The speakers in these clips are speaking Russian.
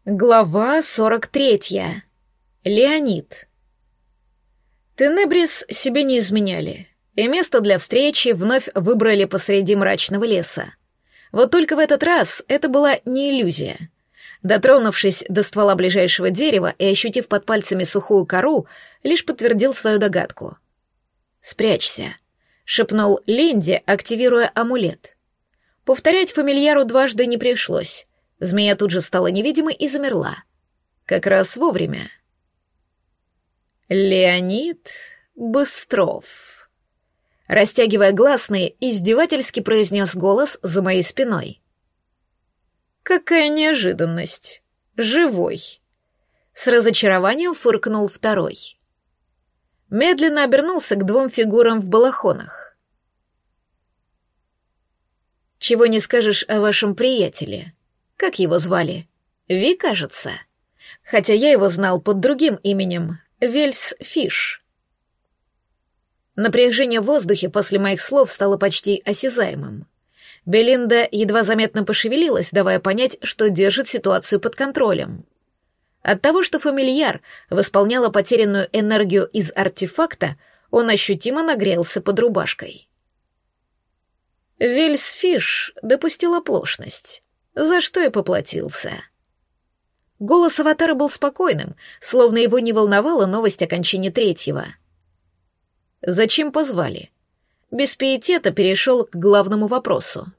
Глава 43. Леонид. Тенебрис себе не изменяли, и место для встречи вновь выбрали посреди мрачного леса. Вот только в этот раз это была не иллюзия. Дотронувшись до ствола ближайшего дерева и ощутив под пальцами сухую кору, лишь подтвердил свою догадку. «Спрячься», — шепнул Ленди, активируя амулет. Повторять фамильяру дважды не пришлось. Змея тут же стала невидимой и замерла. Как раз вовремя. «Леонид Быстров», — растягивая гласные, издевательски произнес голос за моей спиной. «Какая неожиданность! Живой!» С разочарованием фыркнул второй. Медленно обернулся к двум фигурам в балахонах. «Чего не скажешь о вашем приятеле? Как его звали? Ви, кажется. Хотя я его знал под другим именем — Вельс Фиш». Напряжение в воздухе после моих слов стало почти осязаемым. Белинда едва заметно пошевелилась, давая понять, что держит ситуацию под контролем. От того, что фамильяр восполняла потерянную энергию из артефакта, он ощутимо нагрелся под рубашкой. Вельс Фиш допустил оплошность, за что и поплатился. Голос аватара был спокойным, словно его не волновала новость о кончине третьего. «Зачем позвали?» Без пиетета перешел к главному вопросу.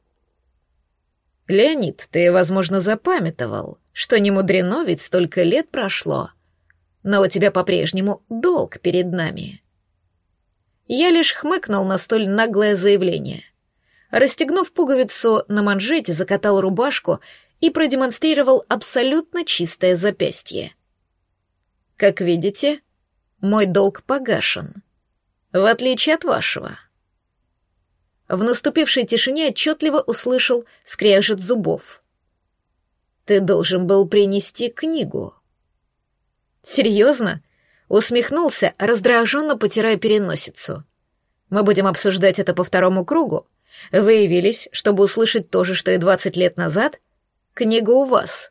«Леонид, ты, возможно, запамятовал, что не мудрено, ведь столько лет прошло, но у тебя по-прежнему долг перед нами». Я лишь хмыкнул на столь наглое заявление. Расстегнув пуговицу на манжете, закатал рубашку и продемонстрировал абсолютно чистое запястье. «Как видите, мой долг погашен, в отличие от вашего». В наступившей тишине отчетливо услышал скрежет зубов. «Ты должен был принести книгу». «Серьезно?» — усмехнулся, раздраженно потирая переносицу. «Мы будем обсуждать это по второму кругу? Вы явились, чтобы услышать то же, что и 20 лет назад? Книга у вас».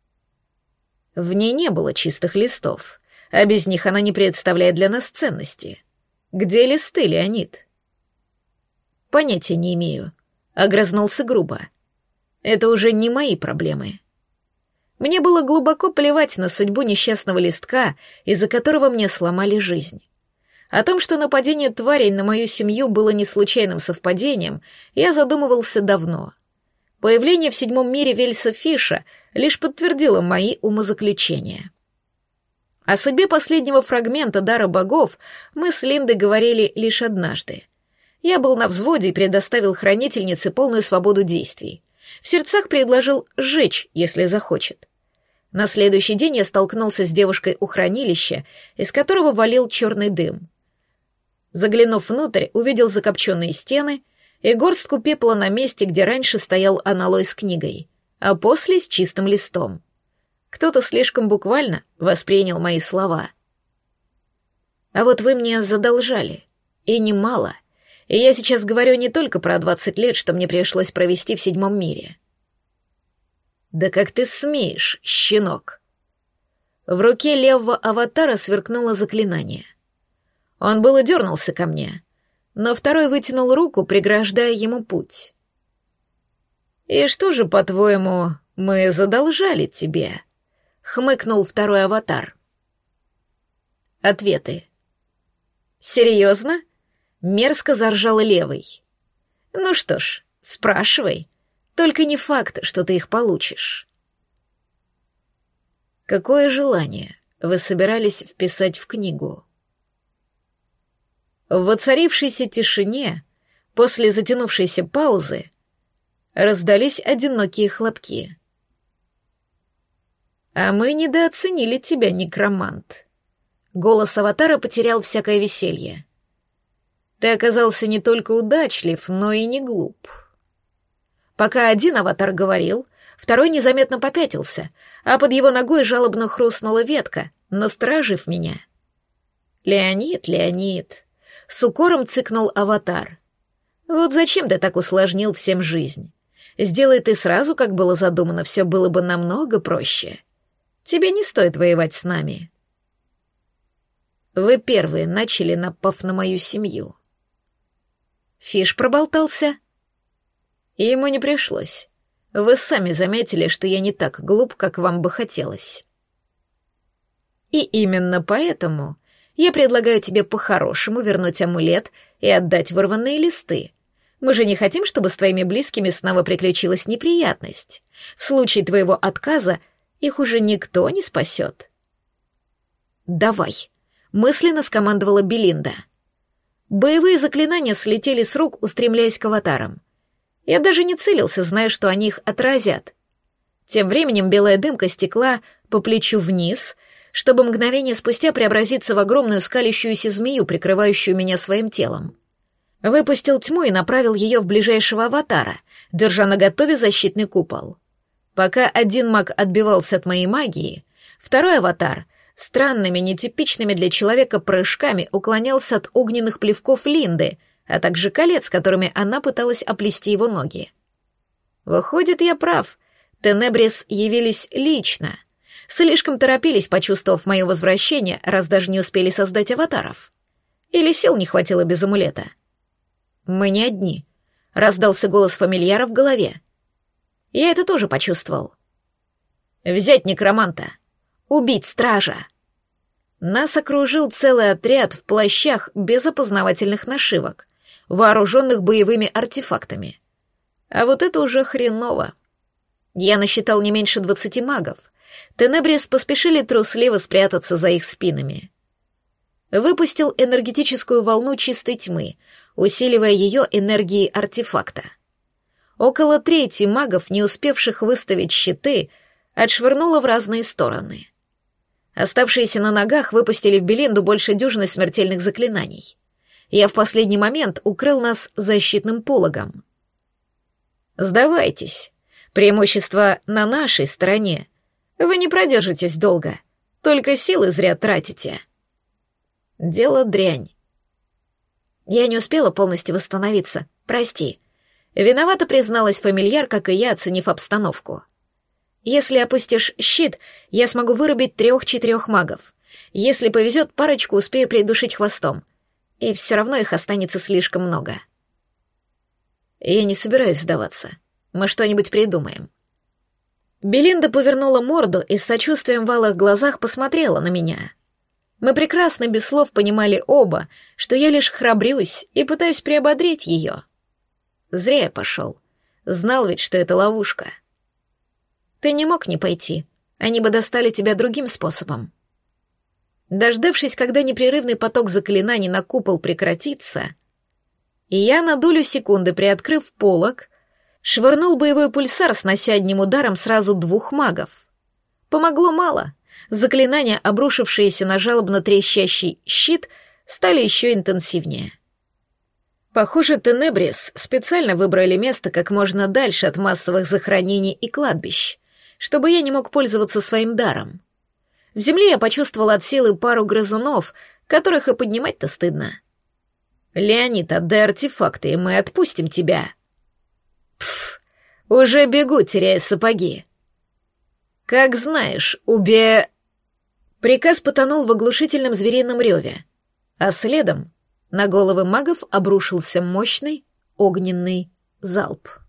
В ней не было чистых листов, а без них она не представляет для нас ценности. Где листы, Леонид? «Понятия не имею», — огрызнулся грубо. «Это уже не мои проблемы». Мне было глубоко плевать на судьбу несчастного листка, из-за которого мне сломали жизнь. О том, что нападение тварей на мою семью было не случайным совпадением, я задумывался давно. Появление в седьмом мире Вельса Фиша лишь подтвердило мои умозаключения. О судьбе последнего фрагмента дара богов мы с Линдой говорили лишь однажды. Я был на взводе и предоставил хранительнице полную свободу действий. В сердцах предложил сжечь, если захочет. На следующий день я столкнулся с девушкой у хранилища, из которого валил черный дым. Заглянув внутрь, увидел закопченные стены и горстку пепла на месте, где раньше стоял аналой с книгой, а после с чистым листом. Кто-то слишком буквально воспринял мои слова. А вот вы мне задолжали, и немало. И я сейчас говорю не только про 20 лет, что мне пришлось провести в седьмом мире. «Да как ты смеешь, щенок!» В руке левого аватара сверкнуло заклинание. Он было дернулся ко мне, но второй вытянул руку, преграждая ему путь. «И что же, по-твоему, мы задолжали тебе?» — хмыкнул второй аватар. Ответы. «Серьезно?» — мерзко заржал левый. «Ну что ж, спрашивай, только не факт, что ты их получишь». «Какое желание вы собирались вписать в книгу?» В воцарившейся тишине, после затянувшейся паузы, раздались одинокие хлопки. «А мы недооценили тебя, некромант». Голос аватара потерял всякое веселье. «Ты оказался не только удачлив, но и не глуп». Пока один аватар говорил, второй незаметно попятился, а под его ногой жалобно хрустнула ветка, насторожив меня. «Леонид, Леонид», — с укором цыкнул аватар. «Вот зачем ты так усложнил всем жизнь? Сделай ты сразу, как было задумано, все было бы намного проще. тебе не стоит воевать с нами. Вы первые начали, напав на мою семью. Фиш проболтался. И ему не пришлось. Вы сами заметили, что я не так глуп, как вам бы хотелось. И именно поэтому я предлагаю тебе по-хорошему вернуть амулет и отдать вырванные листы. Мы же не хотим, чтобы с твоими близкими снова приключилась неприятность. В случае твоего отказа их уже никто не спасет. «Давай», — мысленно скомандовала Белинда. Боевые заклинания слетели с рук, устремляясь к аватарам. Я даже не целился, зная, что они их отразят. Тем временем белая дымка стекла по плечу вниз, чтобы мгновение спустя преобразиться в огромную скалящуюся змею, прикрывающую меня своим телом. Выпустил тьму и направил ее в ближайшего аватара, держа наготове защитный купол. Пока один маг отбивался от моей магии, второй аватар странными, нетипичными для человека прыжками уклонялся от огненных плевков Линды, а также колец, которыми она пыталась оплести его ноги. Выходит, я прав. Тенебрис явились лично. Слишком торопились, почувствовав мое возвращение, раз даже не успели создать аватаров. Или сил не хватило без амулета. «Мы не одни», — раздался голос фамильяра в голове. Я это тоже почувствовал. «Взять некроманта! Убить стража!» Нас окружил целый отряд в плащах без опознавательных нашивок, вооруженных боевыми артефактами. А вот это уже хреново. Я насчитал не меньше 20 магов. Тенебрис поспешили трусливо спрятаться за их спинами. Выпустил энергетическую волну чистой тьмы, усиливая ее энергией артефакта. Около трети магов, не успевших выставить щиты, отшвырнуло в разные стороны. Оставшиеся на ногах выпустили в Белинду больше дюжины смертельных заклинаний. Я в последний момент укрыл нас защитным пологом. «Сдавайтесь. Преимущество на нашей стороне. Вы не продержитесь долго, только силы зря тратите». Дело дрянь. Я не успела полностью восстановиться, прости. Виновато призналась фамильяр, как и я, оценив обстановку. Если опустишь щит, я смогу вырубить 3-4 магов. Если повезет, парочку успею придушить хвостом. И все равно их останется слишком много. Я не собираюсь сдаваться. Мы что-нибудь придумаем. Белинда повернула морду и с сочувствием в алых глазах посмотрела на меня. Мы прекрасно без слов понимали оба, что я лишь храбрюсь и пытаюсь приободрить ее. Зря я пошел. Знал ведь, что это ловушка. Ты не мог не пойти. Они бы достали тебя другим способом. Дождавшись, когда непрерывный поток заклинаний на купол прекратится, и я на долю секунды, приоткрыв полог, швырнул боевой пульсар, снося одним ударом сразу 2 магов. Помогло мало. Заклинания, обрушившиеся на жалобно трещащий щит, стали еще интенсивнее. Похоже, Тенебрис специально выбрали место как можно дальше от массовых захоронений и кладбищ, чтобы я не мог пользоваться своим даром. В земле я почувствовал от силы пару грызунов, которых и поднимать-то стыдно. «Леонид, отдай артефакты, и мы отпустим тебя». «Пф, уже бегу, теряя сапоги». «Как знаешь, Приказ потонул в оглушительном зверином реве, а следом на головы магов обрушился мощный огненный залп.